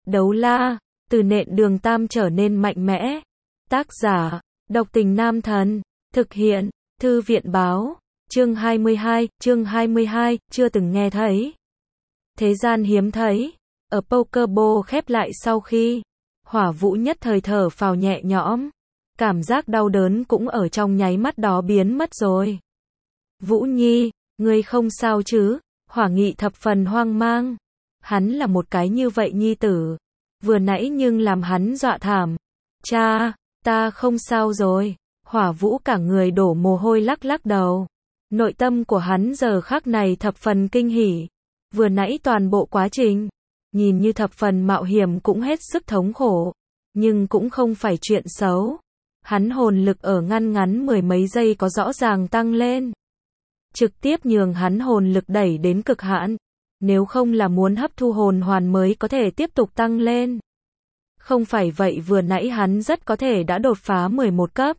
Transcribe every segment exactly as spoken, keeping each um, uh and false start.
Đấu la, từ nện đường tam trở nên mạnh mẽ. Tác giả, Độc Tình Nam Thần. Thực hiện, Thư viện báo. Chương hai mươi hai, chương hai mươi hai, chưa từng nghe thấy. Thế gian hiếm thấy. Ở Pokéball khép lại sau khi Hỏa Vũ nhất thời thở phào nhẹ nhõm. Cảm giác đau đớn cũng ở trong nháy mắt đó biến mất rồi. Vũ Nhi, ngươi không sao chứ? Hỏa Nghị thập phần hoang mang. Hắn là một cái như vậy nhi tử. Vừa nãy nhưng làm hắn dọa thảm. Cha, ta không sao rồi. Hỏa Vũ cả người đổ mồ hôi lắc lắc đầu. Nội tâm của hắn giờ khắc này thập phần kinh hỉ. Vừa nãy toàn bộ quá trình, nhìn như thập phần mạo hiểm cũng hết sức thống khổ. Nhưng cũng không phải chuyện xấu. Hắn hồn lực ở ngăn ngắn mười mấy giây có rõ ràng tăng lên. Trực tiếp nhường hắn hồn lực đẩy đến cực hạn. Nếu không là muốn hấp thu hồn hoàn mới có thể tiếp tục tăng lên. Không phải vậy vừa nãy hắn rất có thể đã đột phá mười một cấp.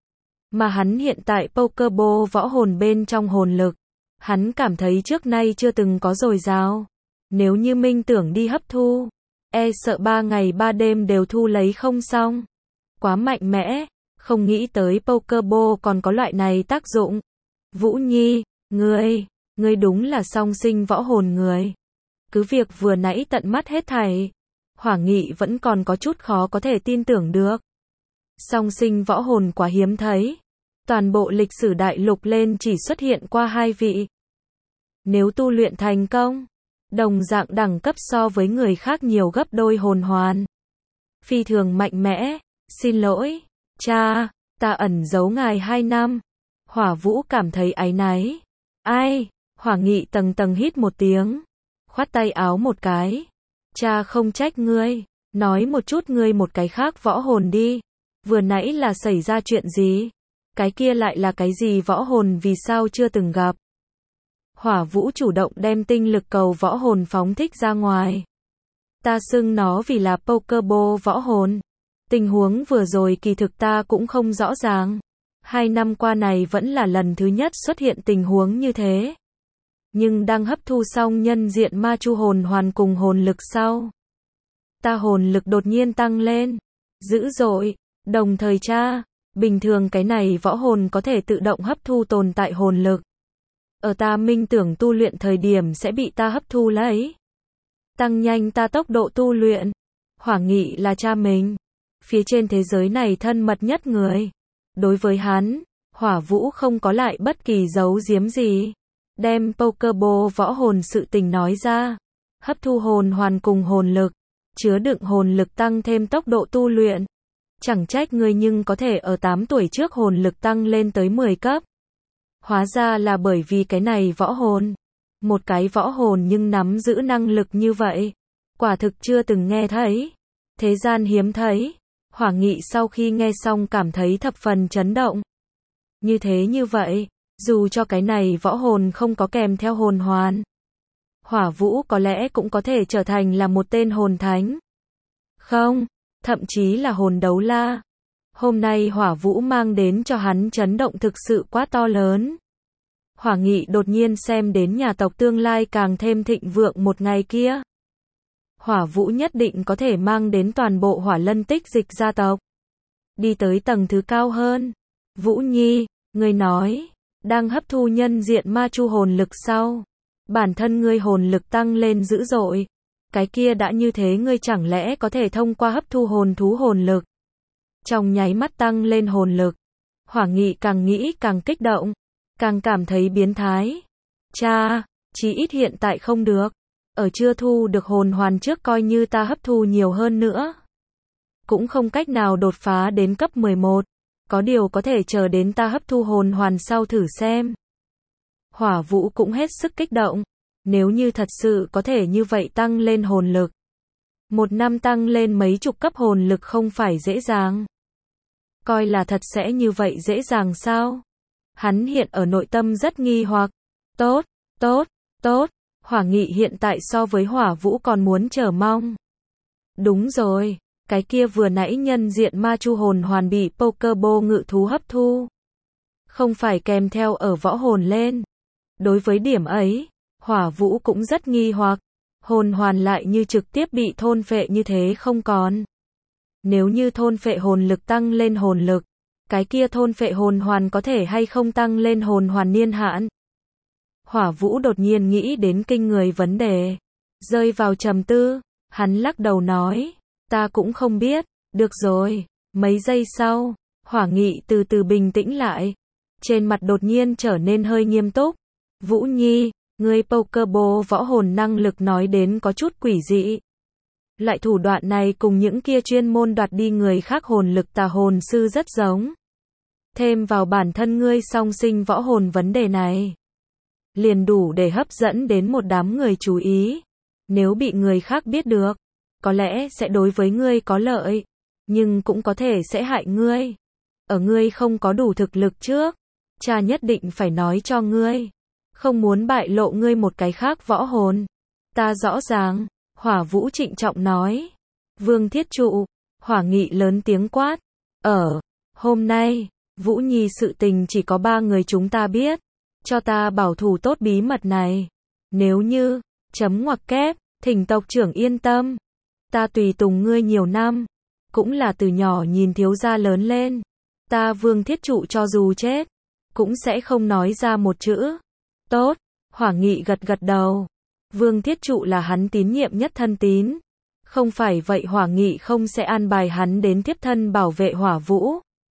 Mà hắn hiện tại Pokéball võ hồn bên trong hồn lực. Hắn cảm thấy trước nay chưa từng có dồi dào. Nếu như Minh tưởng đi hấp thu, e sợ ba ngày ba đêm đều thu lấy không xong. Quá mạnh mẽ, không nghĩ tới Pokéball còn có loại này tác dụng. Vũ Nhi, ngươi, ngươi đúng là song sinh võ hồn người. Cứ việc vừa nãy tận mắt hết thảy, Hỏa Nghị vẫn còn có chút khó có thể tin tưởng được. Song sinh võ hồn quá hiếm thấy. Toàn bộ lịch sử đại lục lên chỉ xuất hiện qua hai vị. Nếu tu luyện thành công, đồng dạng đẳng cấp so với người khác nhiều gấp đôi hồn hoàn. Phi thường mạnh mẽ. Xin lỗi, cha, ta ẩn giấu ngài hai năm. Hỏa Vũ cảm thấy áy náy. Ai? Hỏa Nghị tầng tầng hít một tiếng. Khoát tay áo một cái. Cha không trách ngươi. Nói một chút ngươi một cái khác võ hồn đi. Vừa nãy là xảy ra chuyện gì? Cái kia lại là cái gì võ hồn vì sao chưa từng gặp? Hỏa Vũ chủ động đem tinh lực cầu võ hồn phóng thích ra ngoài. Ta xưng nó vì là Pokéball võ hồn. Tình huống vừa rồi kỳ thực ta cũng không rõ ràng. Hai năm qua này vẫn là lần thứ nhất xuất hiện tình huống như thế. Nhưng đang hấp thu xong nhân diện ma chu hồn hoàn cùng hồn lực sau. Ta hồn lực đột nhiên tăng lên. Dữ dội. Đồng thời cha, bình thường cái này võ hồn có thể tự động hấp thu tồn tại hồn lực. Ở ta minh tưởng tu luyện thời điểm sẽ bị ta hấp thu lấy. Tăng nhanh ta tốc độ tu luyện. Hỏa Nghị là cha mình. Phía trên thế giới này thân mật nhất người. Đối với hắn, Hỏa Vũ không có lại bất kỳ giấu giếm gì. Đem Pokéball võ hồn sự tình nói ra. Hấp thu hồn hoàn cùng hồn lực. Chứa đựng hồn lực tăng thêm tốc độ tu luyện. Chẳng trách ngươi nhưng có thể ở tám tuổi trước hồn lực tăng lên tới mười cấp. Hóa ra là bởi vì cái này võ hồn. Một cái võ hồn nhưng nắm giữ năng lực như vậy. Quả thực chưa từng nghe thấy. Thế gian hiếm thấy. Hỏa Nghị sau khi nghe xong cảm thấy thập phần chấn động. Như thế như vậy, dù cho cái này võ hồn không có kèm theo hồn hoàn, Hỏa Vũ có lẽ cũng có thể trở thành là một tên hồn thánh. Không, thậm chí là hồn đấu la. Hôm nay Hỏa Vũ mang đến cho hắn chấn động thực sự quá to lớn. Hỏa Nghị đột nhiên xem đến nhà tộc tương lai càng thêm thịnh vượng một ngày kia. Hỏa Vũ nhất định có thể mang đến toàn bộ Hỏa Lân Tích Dịch gia tộc. Đi tới tầng thứ cao hơn. Vũ Nhi, ngươi nói, đang hấp thu nhân diện ma chu hồn lực sau. Bản thân ngươi hồn lực tăng lên dữ dội. Cái kia đã như thế ngươi chẳng lẽ có thể thông qua hấp thu hồn thú hồn lực. Trong nháy mắt tăng lên hồn lực. Hỏa Nghị càng nghĩ càng kích động. Càng cảm thấy biến thái. Cha, chí ít hiện tại không được. Ở chưa thu được hồn hoàn trước coi như ta hấp thu nhiều hơn nữa. Cũng không cách nào đột phá đến cấp mười một. Có điều có thể chờ đến ta hấp thu hồn hoàn sau thử xem. Hỏa Vũ cũng hết sức kích động. Nếu như thật sự có thể như vậy tăng lên hồn lực. Một năm tăng lên mấy chục cấp hồn lực không phải dễ dàng. Coi là thật sẽ như vậy dễ dàng sao? Hắn hiện ở nội tâm rất nghi hoặc. Tốt, tốt, tốt. Hỏa Nghị hiện tại so với Hỏa Vũ còn muốn chờ mong. Đúng rồi, cái kia vừa nãy nhân diện ma chu hồn hoàn bị Pokéball ngự thú hấp thu. Không phải kèm theo ở võ hồn lên. Đối với điểm ấy, Hỏa Vũ cũng rất nghi hoặc. hồn hoàn lại như trực tiếp bị thôn phệ như thế không còn. Nếu như thôn phệ hồn lực tăng lên hồn lực, cái kia thôn phệ hồn hoàn có thể hay không tăng lên hồn hoàn niên hạn? Hỏa Vũ đột nhiên nghĩ đến kinh người vấn đề, rơi vào trầm tư, hắn lắc đầu nói, ta cũng không biết, được rồi. Mấy giây sau, Hỏa Nghị từ từ bình tĩnh lại, trên mặt đột nhiên trở nên hơi nghiêm túc. Vũ Nhi, ngươi Pokéball võ hồn năng lực nói đến có chút quỷ dị. Loại thủ đoạn này cùng những kia chuyên môn đoạt đi người khác hồn lực tà hồn sư rất giống. Thêm vào bản thân ngươi song sinh võ hồn vấn đề này, liền đủ để hấp dẫn đến một đám người chú ý. Nếu bị người khác biết được, có lẽ sẽ đối với ngươi có lợi, nhưng cũng có thể sẽ hại ngươi. Ở ngươi không có đủ thực lực trước, cha nhất định phải nói cho ngươi, không muốn bại lộ ngươi một cái khác võ hồn. Ta rõ ràng, Hỏa Vũ trịnh trọng nói. Vương Thiết Trụ, Hỏa Nghị lớn tiếng quát. Ở, hôm nay, Vũ Nhi sự tình chỉ có ba người chúng ta biết. Cho ta bảo thủ tốt bí mật này. Nếu như, chấm ngoặc kép, thỉnh tộc trưởng yên tâm. Ta tùy tùng ngươi nhiều năm, cũng là từ nhỏ nhìn thiếu gia lớn lên. Ta Vương Thiết Trụ cho dù chết, cũng sẽ không nói ra một chữ. Tốt, Hỏa Nghị gật gật đầu. Vương Thiết Trụ là hắn tín nhiệm nhất thân tín. Không phải vậy Hỏa Nghị không sẽ an bài hắn đến tiếp thân bảo vệ Hỏa Vũ.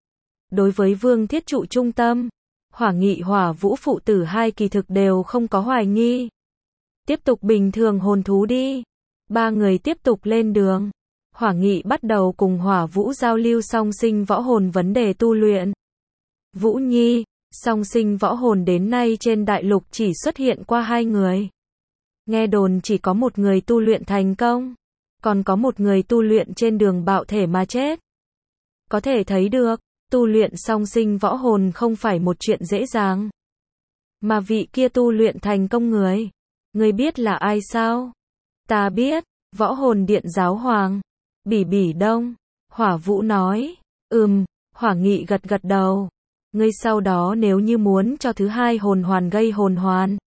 Đối với Vương Thiết Trụ trung tâm, Hỏa Nghị Hỏa Vũ phụ tử hai kỳ thực đều không có hoài nghi. Tiếp tục bình thường hồn thú đi. Ba người tiếp tục lên đường. Hỏa Nghị bắt đầu cùng Hỏa Vũ giao lưu song sinh võ hồn vấn đề tu luyện. Vũ Nhi, song sinh võ hồn đến nay trên đại lục chỉ xuất hiện qua hai người. Nghe đồn chỉ có một người tu luyện thành công, còn có một người tu luyện trên đường bạo thể mà chết. Có thể thấy được, tu luyện song sinh võ hồn không phải một chuyện dễ dàng. Mà vị kia tu luyện thành công người, người biết là ai sao? Ta biết, Võ Hồn Điện giáo hoàng, Bỉ Bỉ Đông. Hỏa Vũ nói. Ừm, Hỏa Nghị gật gật đầu. Ngươi sau đó nếu như muốn cho thứ hai hồn hoàn gây hồn hoàn,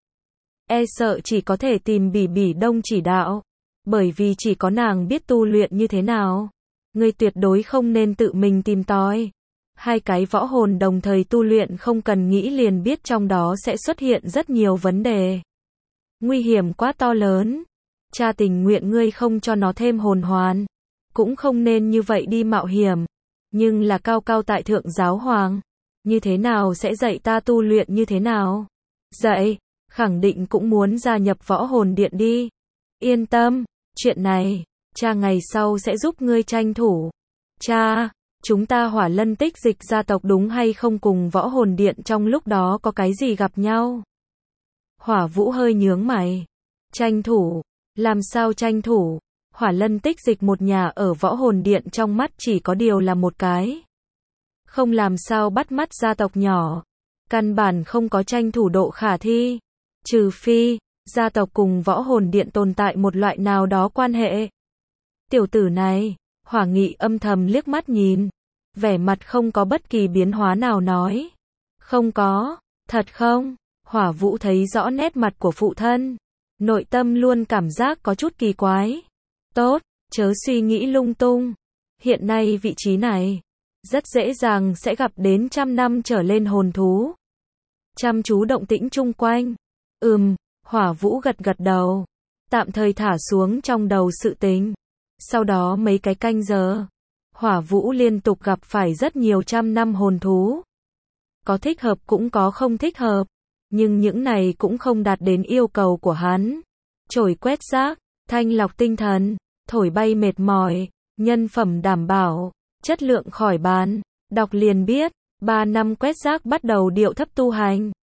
e sợ chỉ có thể tìm Bỉ Bỉ Đông chỉ đạo, bởi vì chỉ có nàng biết tu luyện như thế nào. Ngươi tuyệt đối không nên tự mình tìm tòi. Hai cái võ hồn đồng thời tu luyện không cần nghĩ liền biết trong đó sẽ xuất hiện rất nhiều vấn đề. Nguy hiểm quá to lớn. Cha tình nguyện ngươi không cho nó thêm hồn hoàn, cũng không nên như vậy đi mạo hiểm. Nhưng là cao cao tại thượng giáo hoàng, như thế nào sẽ dạy ta tu luyện như thế nào? Dạy, khẳng định cũng muốn gia nhập Võ Hồn Điện đi. Yên tâm, chuyện này, cha ngày sau sẽ giúp ngươi tranh thủ. Cha, chúng ta Hỏa Lân Tích Dịch gia tộc đúng hay không cùng Võ Hồn Điện trong lúc đó có cái gì gặp nhau? Hỏa Vũ hơi nhướng mày. Tranh thủ? Làm sao tranh thủ? Hỏa Lân Tích Dịch một nhà ở Võ Hồn Điện trong mắt chỉ có điều là một cái. Không làm sao bắt mắt gia tộc nhỏ. Căn bản không có tranh thủ độ khả thi. Trừ phi, gia tộc cùng Võ Hồn Điện tồn tại một loại nào đó quan hệ. Tiểu tử này, Hỏa Nghị âm thầm liếc mắt nhìn. Vẻ mặt không có bất kỳ biến hóa nào nói. Không có, thật không? Hỏa Vũ thấy rõ nét mặt của phụ thân. Nội tâm luôn cảm giác có chút kỳ quái. Tốt, chớ suy nghĩ lung tung. Hiện nay vị trí này, rất dễ dàng sẽ gặp đến trăm năm trở lên hồn thú. Chăm chú động tĩnh chung quanh. Ừm, Hỏa Vũ gật gật đầu. Tạm thời thả xuống trong đầu sự tình. Sau đó mấy cái canh giờ, Hỏa Vũ liên tục gặp phải rất nhiều trăm năm hồn thú. Có thích hợp cũng có không thích hợp. Nhưng những này cũng không đạt đến yêu cầu của hắn. Chổi quét rác, thanh lọc tinh thần, thổi bay mệt mỏi, nhân phẩm đảm bảo, chất lượng khỏi bàn. Đọc liền biết, ba năm quét rác bắt đầu điệu thấp tu hành.